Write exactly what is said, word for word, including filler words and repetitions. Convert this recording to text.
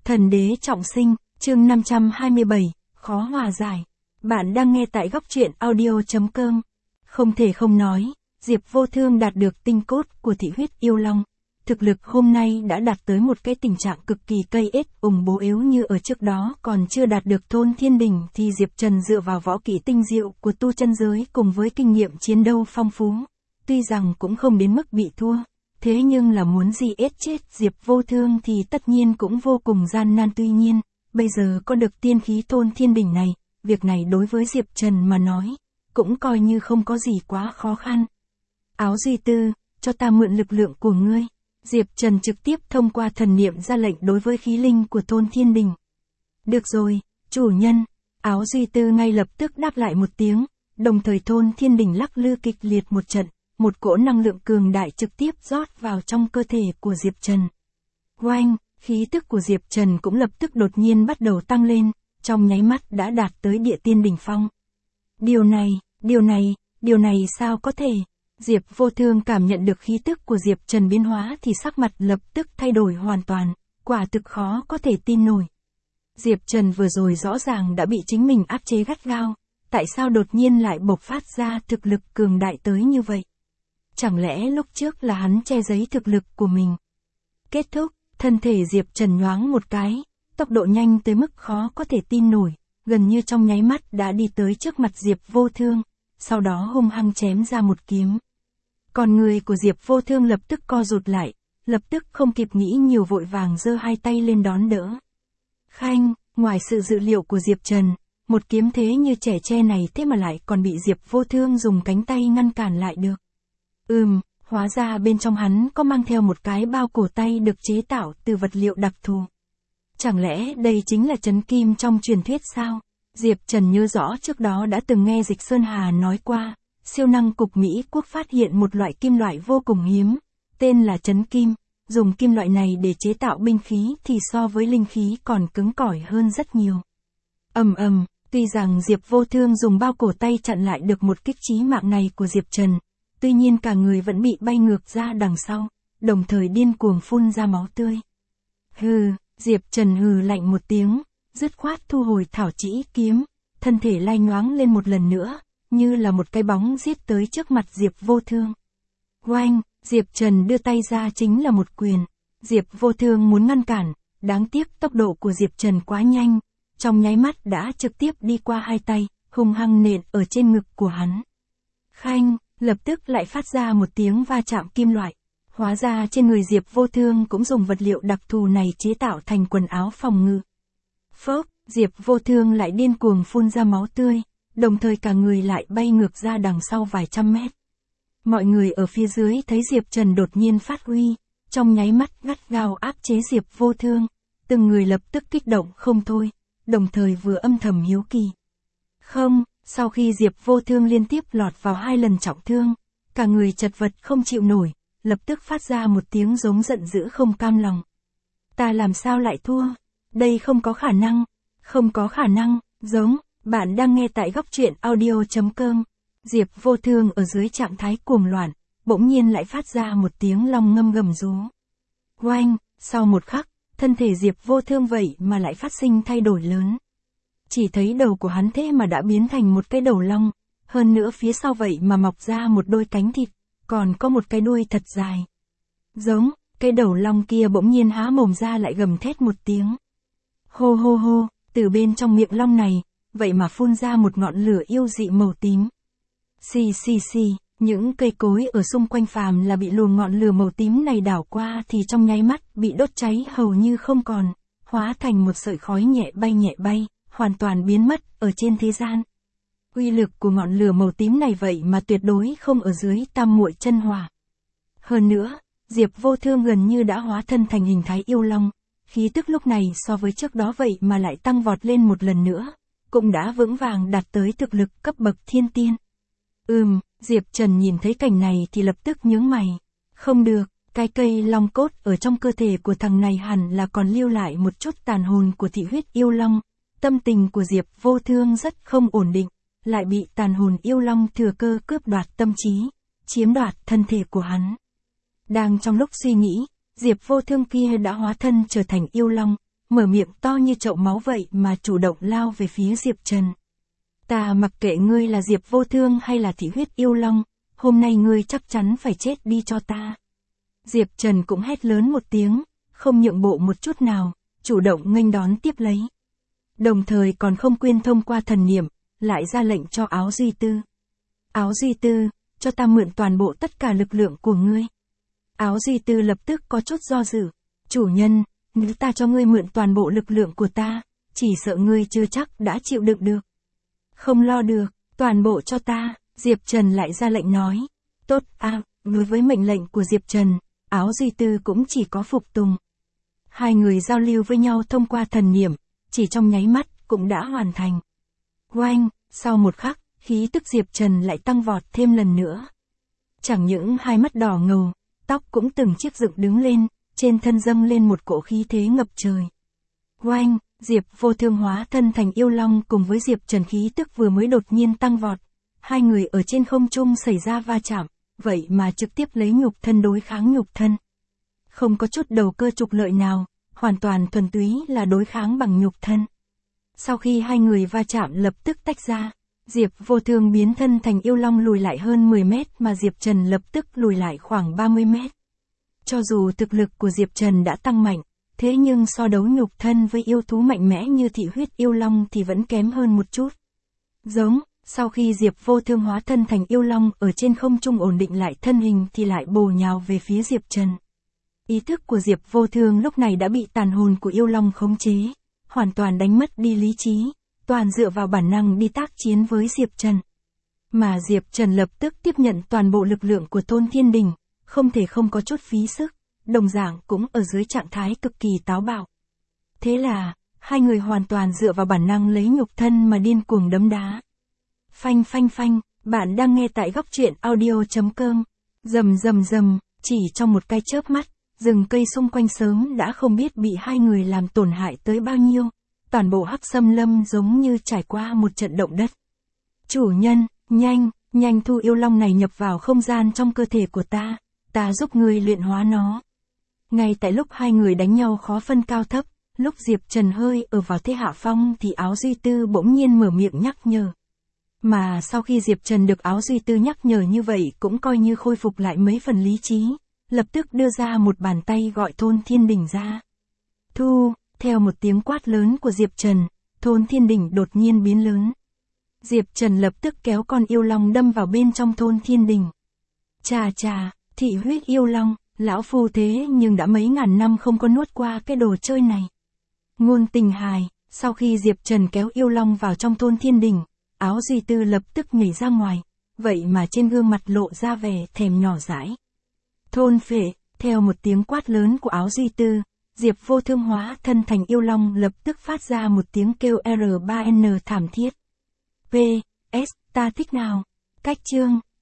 Thần đế trọng sinh, chương năm trăm hai mươi bảy, khó hòa giải. Bạn đang nghe tại góc truyện audio chấm com. Không thể không nói, Diệp Vô Thương đạt được tinh cốt của thị huyết yêu long. Thực lực hôm nay đã đạt tới một cái tình trạng cực kỳ cây ết ủng bố yếu như ở trước đó còn chưa đạt được thôn thiên đỉnh thì Diệp Trần dựa vào võ kỹ tinh diệu của tu chân giới cùng với kinh nghiệm chiến đấu phong phú. Tuy rằng cũng không đến mức bị thua. Thế nhưng là muốn gì ết chết Diệp Vô Thương thì tất nhiên cũng vô cùng gian nan, tuy nhiên, bây giờ có được tiên khí thôn thiên đỉnh này, việc này đối với Diệp Trần mà nói, cũng coi như không có gì quá khó khăn. Áo Duy Tư, cho ta mượn lực lượng của ngươi. Diệp Trần trực tiếp thông qua thần niệm ra lệnh đối với khí linh của thôn thiên đỉnh. Được rồi, chủ nhân. Áo Duy Tư ngay lập tức đáp lại một tiếng, đồng thời thôn thiên đỉnh lắc lư kịch liệt một trận. Một cỗ năng lượng cường đại trực tiếp rót vào trong cơ thể của Diệp Trần. Oanh, khí tức của Diệp Trần cũng lập tức đột nhiên bắt đầu tăng lên, trong nháy mắt đã đạt tới địa tiên đỉnh phong. Điều này, điều này, điều này sao có thể? Diệp Vô Thương cảm nhận được khí tức của Diệp Trần biến hóa thì sắc mặt lập tức thay đổi hoàn toàn, quả thực khó có thể tin nổi. Diệp Trần vừa rồi rõ ràng đã bị chính mình áp chế gắt gao, tại sao đột nhiên lại bộc phát ra thực lực cường đại tới như vậy? Chẳng lẽ lúc trước là hắn che giấu thực lực của mình? Kết thúc, thân thể Diệp Trần nhoáng một cái, tốc độ nhanh tới mức khó có thể tin nổi, gần như trong nháy mắt đã đi tới trước mặt Diệp Vô Thương, sau đó hung hăng chém ra một kiếm. Còn người của Diệp Vô Thương lập tức co rụt lại, lập tức không kịp nghĩ nhiều vội vàng giơ hai tay lên đón đỡ. Khanh, ngoài sự dự liệu của Diệp Trần, một kiếm thế như trẻ tre này thế mà lại còn bị Diệp Vô Thương dùng cánh tay ngăn cản lại được. Ừm, hóa ra bên trong hắn có mang theo một cái bao cổ tay được chế tạo từ vật liệu đặc thù. Chẳng lẽ đây chính là trấn kim trong truyền thuyết sao? Diệp Trần nhớ rõ trước đó đã từng nghe Dịch Sơn Hà nói qua, siêu năng cục Mỹ quốc phát hiện một loại kim loại vô cùng hiếm, tên là trấn kim, dùng kim loại này để chế tạo binh khí thì so với linh khí còn cứng cỏi hơn rất nhiều. Ầm ầm, tuy rằng Diệp Vô Thương dùng bao cổ tay chặn lại được một kích chí mạng này của Diệp Trần. Tuy nhiên cả người vẫn bị bay ngược ra đằng sau, đồng thời điên cuồng phun ra máu tươi. Hừ, Diệp Trần hừ lạnh một tiếng, dứt khoát thu hồi thảo chỉ kiếm, thân thể lai nhoáng lên một lần nữa, như là một cái bóng giết tới trước mặt Diệp Vô Thương. Oanh, Diệp Trần đưa tay ra chính là một quyền, Diệp Vô Thương muốn ngăn cản, đáng tiếc tốc độ của Diệp Trần quá nhanh, trong nháy mắt đã trực tiếp đi qua hai tay, hung hăng nện ở trên ngực của hắn. Khanh, lập tức lại phát ra một tiếng va chạm kim loại. Hóa ra trên người Diệp Vô Thương cũng dùng vật liệu đặc thù này chế tạo thành quần áo phòng ngự. Phốc, Diệp Vô Thương lại điên cuồng phun ra máu tươi, đồng thời cả người lại bay ngược ra đằng sau vài trăm mét. Mọi người ở phía dưới thấy Diệp Trần đột nhiên phát huy, trong nháy mắt gắt gao áp chế Diệp Vô Thương, từng người lập tức kích động không thôi, đồng thời vừa âm thầm hiếu kỳ. Không, sau khi Diệp Vô Thương liên tiếp lọt vào hai lần trọng thương, cả người chật vật không chịu nổi, lập tức phát ra một tiếng giống giận dữ không cam lòng. Ta làm sao lại thua? Đây không có khả năng, không có khả năng, giống, bạn đang nghe tại góc truyện audio chấm com. Diệp Vô Thương ở dưới trạng thái cuồng loạn, bỗng nhiên lại phát ra một tiếng long ngâm gầm rú. Oanh, sau một khắc, thân thể Diệp Vô Thương vậy mà lại phát sinh thay đổi lớn. Chỉ thấy đầu của hắn thế mà đã biến thành một cái đầu long, hơn nữa phía sau vậy mà mọc ra một đôi cánh thịt, còn có một cái đuôi thật dài. Giống, cái đầu long kia bỗng nhiên há mồm ra lại gầm thét một tiếng. Hô hô hô, từ bên trong miệng long này, vậy mà phun ra một ngọn lửa yêu dị màu tím. Xì xì xì, những cây cối ở xung quanh phàm là bị luồng ngọn lửa màu tím này đảo qua thì trong nháy mắt bị đốt cháy hầu như không còn, hóa thành một sợi khói nhẹ bay nhẹ bay, hoàn toàn biến mất ở trên thế gian. Uy lực của ngọn lửa màu tím này vậy mà tuyệt đối không ở dưới tam muội chân hỏa. Hơn nữa, Diệp Vô Thương gần như đã hóa thân thành hình thái yêu long, khí tức lúc này so với trước đó vậy mà lại tăng vọt lên một lần nữa, cũng đã vững vàng đạt tới thực lực cấp bậc thiên tiên. Ừm, Diệp Trần nhìn thấy cảnh này thì lập tức nhướng mày. Không được, cái cây long cốt ở trong cơ thể của thằng này hẳn là còn lưu lại một chút tàn hồn của thị huyết yêu long. Tâm tình của Diệp Vô Thương rất không ổn định, lại bị tàn hồn yêu long thừa cơ cướp đoạt tâm trí, chiếm đoạt thân thể của hắn. Đang trong lúc suy nghĩ, Diệp Vô Thương kia đã hóa thân trở thành yêu long, mở miệng to như chậu máu vậy mà chủ động lao về phía Diệp Trần. Ta mặc kệ ngươi là Diệp Vô Thương hay là Thị Huyết Yêu Long, hôm nay ngươi chắc chắn phải chết đi cho ta. Diệp Trần cũng hét lớn một tiếng, không nhượng bộ một chút nào, chủ động nghênh đón tiếp lấy. Đồng thời còn không quên thông qua thần niệm, lại ra lệnh cho Áo Duy Tư. Áo Duy Tư, cho ta mượn toàn bộ tất cả lực lượng của ngươi. Áo Duy Tư lập tức có chút do dự. Chủ nhân, nếu ta cho ngươi mượn toàn bộ lực lượng của ta, chỉ sợ ngươi chưa chắc đã chịu đựng được. Không lo được, toàn bộ cho ta, Diệp Trần lại ra lệnh nói. Tốt, à, đối với mệnh lệnh của Diệp Trần, Áo Duy Tư cũng chỉ có phục tùng. Hai người giao lưu với nhau thông qua thần niệm, chỉ trong nháy mắt cũng đã hoàn thành. Oanh, sau một khắc, khí tức Diệp Trần lại tăng vọt thêm lần nữa. Chẳng những hai mắt đỏ ngầu, tóc cũng từng chiếc dựng đứng lên, trên thân dâng lên một cỗ khí thế ngập trời. Oanh, Diệp Vô Thương hóa thân thành yêu long cùng với Diệp Trần khí tức vừa mới đột nhiên tăng vọt. Hai người ở trên không trung xảy ra va chạm, vậy mà trực tiếp lấy nhục thân đối kháng nhục thân. Không có chút đầu cơ trục lợi nào, hoàn toàn thuần túy là đối kháng bằng nhục thân. Sau khi hai người va chạm lập tức tách ra, Diệp Vô Thương biến thân thành yêu long lùi lại hơn mười mét mà Diệp Trần lập tức lùi lại khoảng ba mươi mét. Cho dù thực lực của Diệp Trần đã tăng mạnh, thế nhưng so đấu nhục thân với yêu thú mạnh mẽ như Thị Huyết Yêu Long thì vẫn kém hơn một chút. Giống, sau khi Diệp Vô Thương hóa thân thành yêu long ở trên không trung ổn định lại thân hình thì lại bổ nhào về phía Diệp Trần. Ý thức của Diệp Vô Thương lúc này đã bị tàn hồn của yêu long khống chế, hoàn toàn đánh mất đi lý trí, toàn dựa vào bản năng đi tác chiến với Diệp Trần. Mà Diệp Trần lập tức tiếp nhận toàn bộ lực lượng của Thôn Thiên Đình, không thể không có chút phí sức, đồng dạng cũng ở dưới trạng thái cực kỳ táo bạo. Thế là, hai người hoàn toàn dựa vào bản năng lấy nhục thân mà điên cuồng đấm đá. Phanh phanh phanh, bạn đang nghe tại góc truyện audio chấm com. Rầm rầm rầm, chỉ trong một cái chớp mắt, rừng cây xung quanh sớm đã không biết bị hai người làm tổn hại tới bao nhiêu. Toàn bộ Hắc Xâm Lâm giống như trải qua một trận động đất. Chủ nhân, nhanh, nhanh thu yêu long này nhập vào không gian trong cơ thể của ta, ta giúp ngươi luyện hóa nó. Ngay tại lúc hai người đánh nhau khó phân cao thấp, lúc Diệp Trần hơi ở vào thế hạ phong thì Áo Duy Tư bỗng nhiên mở miệng nhắc nhở. Mà sau khi Diệp Trần được Áo Duy Tư nhắc nhở như vậy cũng coi như khôi phục lại mấy phần lý trí, lập tức đưa ra một bàn tay gọi Thôn Thiên Đình ra. Thu, theo một tiếng quát lớn của Diệp Trần, Thôn Thiên Đình đột nhiên biến lớn. Diệp Trần lập tức kéo con yêu long đâm vào bên trong Thôn Thiên Đình. Chà chà, Thị Huyết Yêu Long, lão phu thế nhưng đã mấy ngàn năm không có nuốt qua cái đồ chơi này. Ngôn Tình hài, sau khi Diệp Trần kéo yêu long vào trong Thôn Thiên Đình, Áo Duy Tư lập tức nhảy ra ngoài, vậy mà trên gương mặt lộ ra vẻ thèm nhỏ dãi. Thôn Phệ, theo một tiếng quát lớn của Áo Duy Tư, Diệp Vô Thương hóa thân thành yêu long lập tức phát ra một tiếng kêu R ba N thảm thiết. P S ta thích nào. Cách chương